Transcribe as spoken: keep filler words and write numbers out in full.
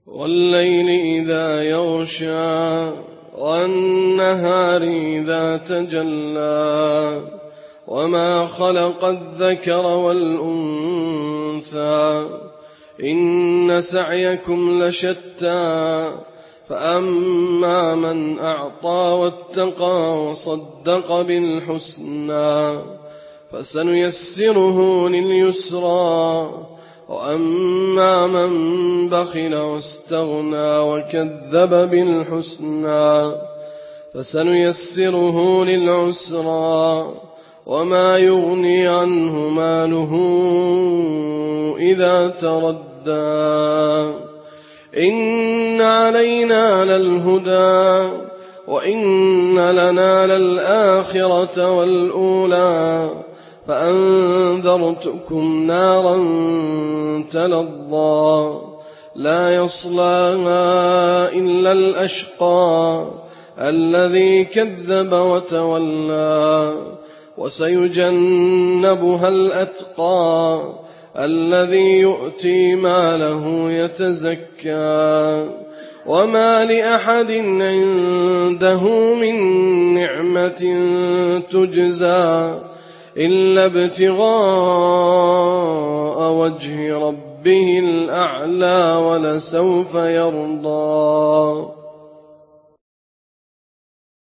وَاللَّيْلِ إِذَا يَغْشَىٰ وَالنَّهَارِ إِذَا تَجَلَّىٰ وَمَا خَلَقَ الذَّكَرَ وَالْأُنثَىٰ إِنَّ سَعْيَكُمْ لَشَتَّىٰ فَأَمَّا مَنْ أَعْطَىٰ وَاتَّقَىٰ وَصَدَّقَ بِالْحُسْنَىٰ فَسَنُيَسِّرُهُ لِلْيُسْرَىٰ وَأَمَّا مَن بَخِلَ وَاسْتَغْنَىٰ وَكَذَّبَ بِالْحُسْنَىٰ فَسَنُيَسِّرُهُ لِلْعُسْرَىٰ وَمَا يُغْنِي عَنْهُ مَالُهُ إِذَا تَرَدَّىٰ إِنَّ عَلَيْنَا لَلْهُدَىٰ وَإِنَّ لَنَا لَلْآخِرَةَ وَالْأُولَىٰ فَأَنذَرْتُكُمْ نَارًا تَلَظَّىٰ لَا يَصْلَاهَا إِلَّا الْأَشْقَى الَّذِي كَذَّبَ وَتَوَلَّىٰ وَسَيُجَنَّبُهَا الْأَتْقَى الَّذِي يُؤْتِي مَالَهُ يَتَزَكَّىٰ وَمَا لِأَحَدٍ عِندَهُ مِن نِّعْمَةٍ تُجْزَىٰ إِلَّا ابْتِغَاءَ وَجْهِ رَبِّهِ الْأَعْلَىٰ وَلَسَوْفَ يَرْضَىٰ